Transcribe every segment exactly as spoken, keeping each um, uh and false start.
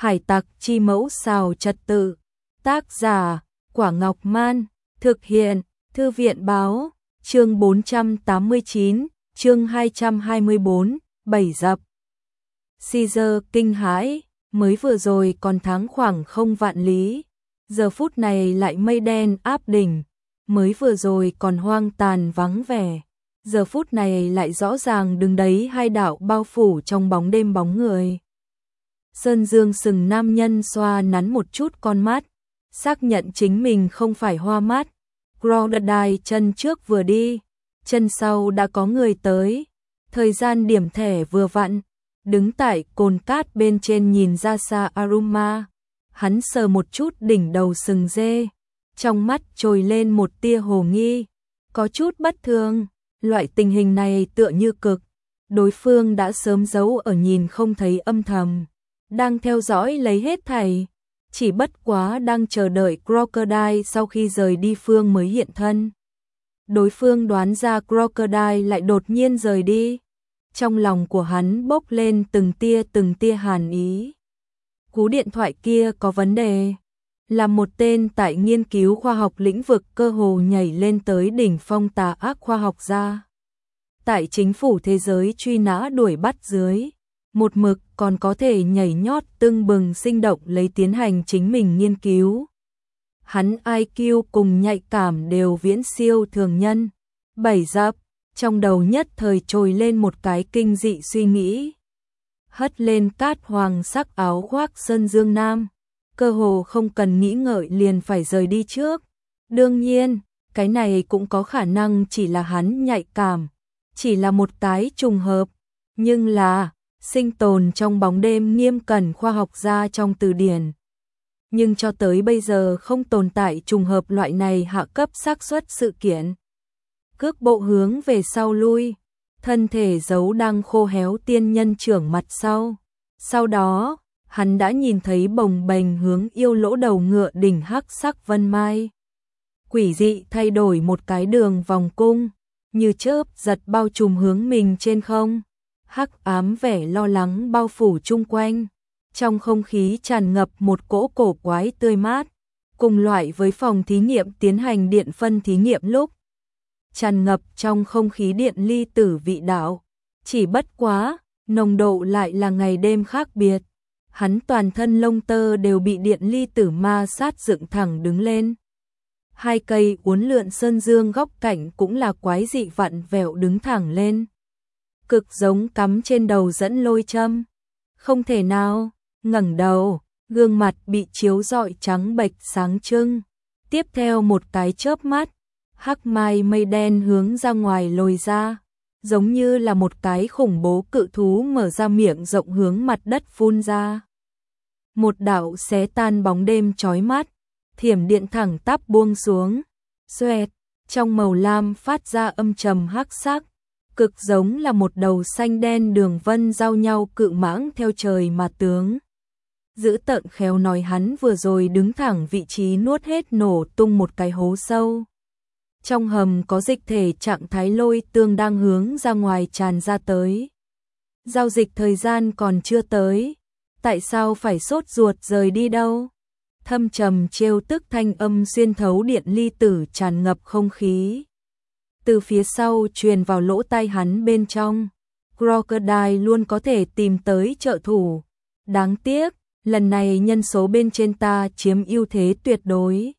Hải tặc chi mẫu xào trật tự. Tác giả, Quả Ngọc Man. Thực hiện, Thư viện Báo. Chương bốn trăm tám mươi chín, chương hai trăm hai mươi bốn, bảy dập. Caesar kinh hãi, mới vừa rồi còn thắng khoảng không vạn lý. Giờ phút này lại mây đen áp đỉnh. Mới vừa rồi còn hoang tàn vắng vẻ. Giờ phút này lại rõ ràng đứng đấy hai đạo bao phủ trong bóng đêm bóng người. Sơn Dương sừng nam nhân xoa nắn một chút con mắt, xác nhận chính mình không phải hoa mắt. Crocodile chân trước vừa đi, chân sau đã có người tới. Thời gian điểm thẻ vừa vặn, đứng tại cồn cát bên trên nhìn ra xa Aruma. Hắn sờ một chút đỉnh đầu sừng dê, trong mắt trồi lên một tia hồ nghi, có chút bất thường. Loại tình hình này tựa như cực, đối phương đã sớm giấu ở nhìn không thấy âm thầm, đang theo dõi lấy hết thảy, chỉ bất quá đang chờ đợi Crocodile sau khi rời đi phương mới hiện thân. Đối phương đoán ra Crocodile lại đột nhiên rời đi, trong lòng của hắn bốc lên từng tia từng tia hàn ý. Cú điện thoại kia có vấn đề. Là một tên tại nghiên cứu khoa học lĩnh vực cơ hồ nhảy lên tới đỉnh phong tà ác khoa học gia. Tại chính phủ thế giới truy nã đuổi bắt dưới, một mực còn có thể nhảy nhót tưng bừng sinh động lấy tiến hành chính mình nghiên cứu. Hắn i kiu cùng nhạy cảm đều viễn siêu thường nhân. Bảy dập, trong đầu nhất thời trồi lên một cái kinh dị suy nghĩ. Hất lên cát hoàng sắc áo khoác Sơn Dương Nam, cơ hồ không cần nghĩ ngợi liền phải rời đi trước. Đương nhiên, cái này cũng có khả năng chỉ là hắn nhạy cảm, chỉ là một cái trùng hợp, nhưng là sinh tồn trong bóng đêm nghiêm cẩn khoa học gia trong từ điển. Nhưng cho tới bây giờ không tồn tại trùng hợp loại này hạ cấp xác suất sự kiện. Cước bộ hướng về sau lui, thân thể giấu đang khô héo tiên nhân trưởng mặt sau. Sau đó, hắn đã nhìn thấy bồng bềnh hướng yêu lỗ đầu ngựa đỉnh hắc sắc vân mai. Quỷ dị thay đổi một cái đường vòng cung, như chớp giật bao trùm hướng mình trên không. Hắc ám vẻ lo lắng bao phủ chung quanh, trong không khí tràn ngập một cỗ cổ quái tươi mát, cùng loại với phòng thí nghiệm tiến hành điện phân thí nghiệm lúc. Tràn ngập trong không khí điện ly tử vị đạo, chỉ bất quá, nồng độ lại là ngày đêm khác biệt. Hắn toàn thân lông tơ đều bị điện ly tử ma sát dựng thẳng đứng lên. Hai cây uốn lượn sơn dương góc cạnh cũng là quái dị vặn vẹo đứng thẳng lên. Cực giống cắm trên đầu dẫn lôi châm. Không thể nào, ngẩng đầu, gương mặt bị chiếu rọi trắng bệch sáng trưng. Tiếp theo một cái chớp mắt, hắc mai mây đen hướng ra ngoài lồi ra, giống như là một cái khủng bố cự thú mở ra miệng rộng hướng mặt đất phun ra. Một đạo xé tan bóng đêm chói mắt, thiểm điện thẳng tắp buông xuống, xoẹt, trong màu lam phát ra âm trầm hắc sắc, cực giống là một đầu xanh đen đường vân giao nhau cự mãng theo trời mà tướng. Giữ tợn khéo nói hắn vừa rồi đứng thẳng vị trí nuốt hết nổ tung một cái hố sâu. Trong hầm có dịch thể trạng thái lôi tương đang hướng ra ngoài tràn ra tới. Giao dịch thời gian còn chưa tới, tại sao phải sốt ruột rời đi đâu? Thâm trầm trêu tức thanh âm xuyên thấu điện ly tử tràn ngập không khí. Từ phía sau truyền vào lỗ tai hắn bên trong. Crocodile luôn có thể tìm tới trợ thủ. Đáng tiếc, lần này nhân số bên trên ta chiếm ưu thế tuyệt đối.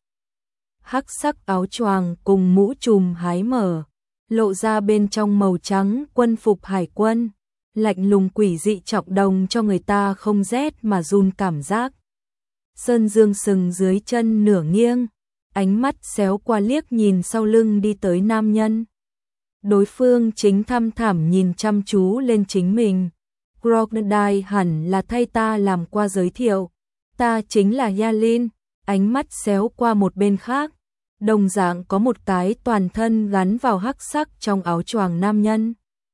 Hắc sắc áo choàng cùng mũ trùm hái mở, lộ ra bên trong màu trắng quân phục hải quân, lạnh lùng quỷ dị trọng đồng cho người ta không rét mà run cảm giác. Sơn Dương sừng dưới chân nửa nghiêng, ánh mắt xéo qua liếc nhìn sau lưng đi tới nam nhân. Đối phương chính thăm thẳm nhìn chăm chú lên chính mình. Crocodile hẳn là thay ta làm qua giới thiệu. Ta chính là Yalin. Ánh mắt xéo qua một bên khác, đồng dạng có một cái toàn thân gắn vào hắc sắc trong áo choàng nam nhân.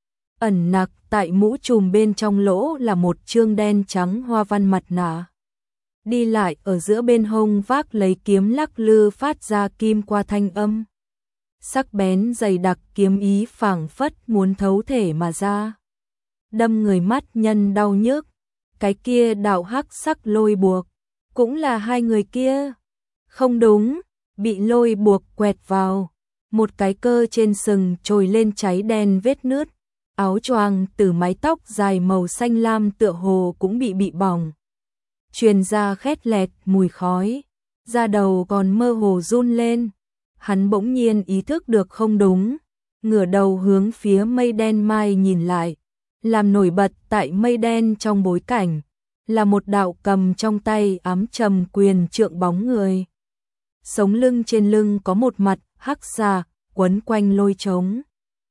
Ẩn nặc tại mũ trùm bên trong lỗ là một chương đen trắng hoa văn mặt nạ. Đi lại ở giữa bên hông vác lấy kiếm lắc lư phát ra kim qua thanh âm. Sắc bén dày đặc kiếm ý phảng phất muốn thấu thể mà ra. Đâm người mắt nhân đau nhức. cái kia đạo hắc sắc lôi buộc, cũng là hai người kia. Không đúng, bị lôi buộc quẹt vào, một cái cơ trên sừng trồi lên cháy đen vết nứt, áo choàng từ mái tóc dài màu xanh lam tựa hồ cũng bị bị bỏng. Truyền ra khét lẹt mùi khói, da đầu còn mơ hồ run lên. Hắn bỗng nhiên ý thức được không đúng, ngửa đầu hướng phía mây đen mai nhìn lại, làm nổi bật tại mây đen trong bối cảnh, là một đạo cầm trong tay ám trầm quyền trượng bóng người. Sống lưng trên lưng có một mặt hắc xà quấn quanh lôi trống.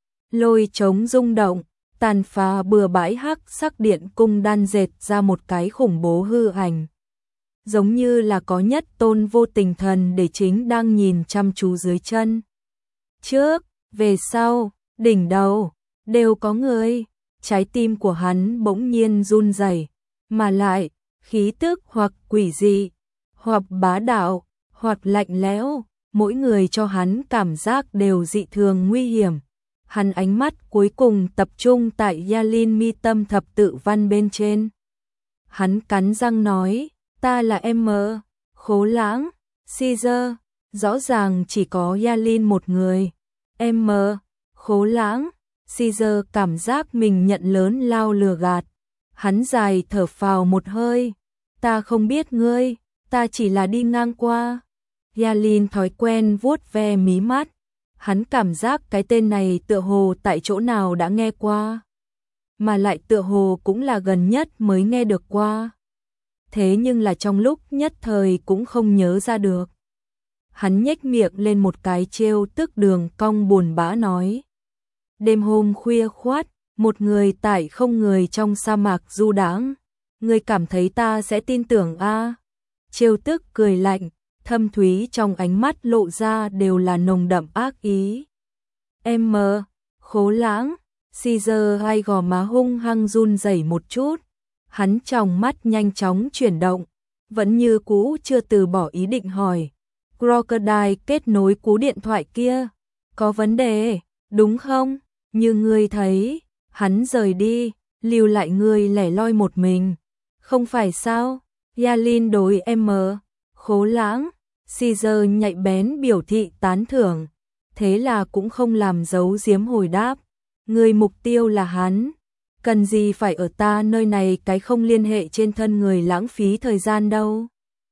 Lôi trống rung động, tàn phá bừa bãi hắc sắc điện cung đan dệt ra một cái khủng bố hư ảnh. Giống như là có nhất tôn vô tình thần để chính đang nhìn chăm chú dưới chân. Trước, về sau, đỉnh đầu, đều có người. Trái tim của hắn bỗng nhiên run rẩy, mà lại, khí tức hoặc quỷ dị, hoặc bá đạo, hoặc lạnh lẽo, mỗi người cho hắn cảm giác đều dị thường nguy hiểm. Hắn ánh mắt cuối cùng tập trung tại Yalin mi tâm thập tự văn bên trên. Hắn cắn răng nói, ta là em mờ, Khố Lãng, Caesar, rõ ràng chỉ có Yalin một người. Em mờ, Khố Lãng, Caesar cảm giác mình nhận lớn lao lừa gạt. Hắn dài thở phào một hơi, ta không biết ngươi, ta chỉ là đi ngang qua. Yalin thói quen vuốt ve mí mắt, hắn cảm giác cái tên này tựa hồ tại chỗ nào đã nghe qua, mà lại tựa hồ cũng là gần nhất mới nghe được qua. Thế nhưng là trong lúc nhất thời cũng không nhớ ra được. Hắn nhếch miệng lên một cái trêu tức đường cong buồn bã nói. Đêm hôm khuya khoát, một người tại không người trong sa mạc du đãng, ngươi cảm thấy ta sẽ tin tưởng a? À? Trêu tức cười lạnh, thâm thúy trong ánh mắt lộ ra đều là nồng đậm ác ý. Em mờ, Khố Lãng, Caesar hai gò má hung hăng run rẩy một chút, hắn trong mắt nhanh chóng chuyển động, vẫn như cũ chưa từ bỏ ý định hỏi. Crocodile kết nối cú điện thoại kia, có vấn đề, đúng không? Như ngươi thấy, hắn rời đi, lưu lại ngươi lẻ loi một mình. Không phải sao? Yalin đối em mờ, Khố Lãng, Caesar nhạy bén biểu thị tán thưởng, thế là cũng không làm giấu giếm hồi đáp. Người mục tiêu là hắn, cần gì phải ở ta nơi này cái không liên hệ trên thân người lãng phí thời gian đâu.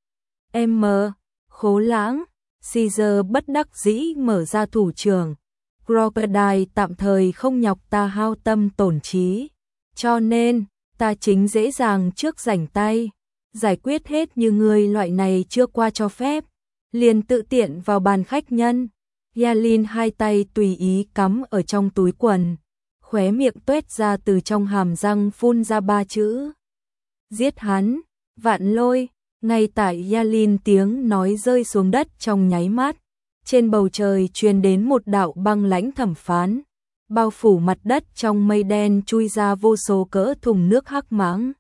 Em mờ, Khố Lãng, Caesar bất đắc dĩ mở ra thủ trưởng. Crocodile tạm thời không nhọc ta hao tâm tổn trí, cho nên ta chính dễ dàng trước rảnh tay, giải quyết hết như người loại này chưa qua cho phép, liền tự tiện vào bàn khách nhân. Yalin hai tay tùy ý cắm ở trong túi quần, khóe miệng tuét ra từ trong hàm răng phun ra ba chữ. Giết hắn, Vạn Lôi. Ngay tại Yalin tiếng nói rơi xuống đất trong nháy mắt, trên bầu trời truyền đến một đạo băng lãnh thẩm phán, bao phủ mặt đất trong mây đen chui ra vô số cỡ thùng nước hắc mãng.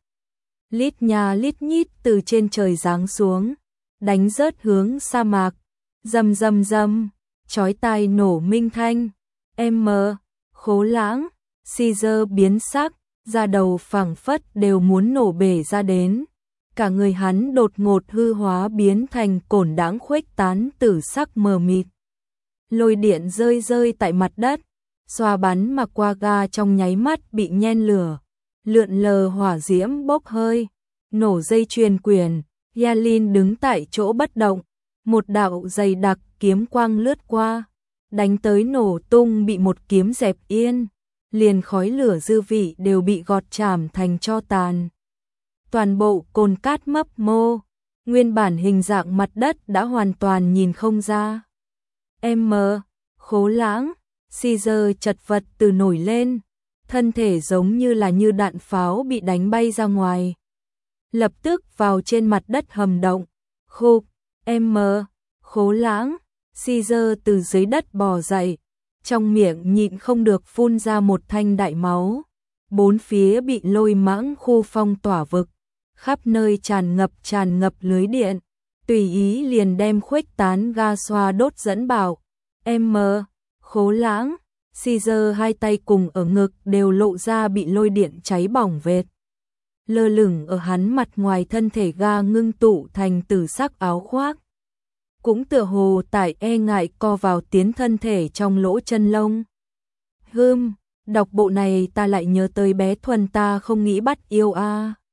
Lít nha lít nhít từ trên trời giáng xuống, đánh rớt hướng sa mạc, rầm rầm rầm, chói tai nổ minh thanh. Em mờ, Khố Lãng, Caesar biến sắc, da đầu phảng phất đều muốn nổ bể ra đến. Cả người hắn đột ngột hư hóa biến thành cổn đãng khuếch tán tử sắc mờ mịt. Lôi điện rơi rơi tại mặt đất, xoa bắn mà qua ga trong nháy mắt bị nhen lửa, lượn lờ hỏa diễm bốc hơi, nổ dây chuyền quyền. Yalin đứng tại chỗ bất động, một đạo dày đặc kiếm quang lướt qua, đánh tới nổ tung bị một kiếm dẹp yên, liền khói lửa dư vị đều bị gọt chảm thành tro tàn. Toàn bộ cồn cát mấp mô, nguyên bản hình dạng mặt đất đã hoàn toàn nhìn không ra. Em mờ, Khố Lãng, Caesar chật vật từ nổi lên, thân thể giống như là như đạn pháo bị đánh bay ra ngoài. Lập tức vào trên mặt đất hầm động, khục, em mờ, Khố Lãng, Caesar từ dưới đất bò dậy, trong miệng nhịn không được phun ra một thanh đại máu. Bốn phía bị lôi mãng khu phong tỏa vực, khắp nơi tràn ngập tràn ngập lưới điện, tùy ý liền đem khuếch tán ga xoa đốt dẫn bảo. Em mờ, Khố Lãng, Caesar hai tay cùng ở ngực đều lộ ra bị lôi điện cháy bỏng vệt. lơ lửng ở hắn mặt ngoài thân thể ga ngưng tụ thành tử sắc áo khoác. Cũng tựa hồ tại e ngại co vào tiến thân thể trong lỗ chân lông. Hưm, đọc bộ này ta lại nhớ tới bé Thuần ta không nghĩ bắt yêu a.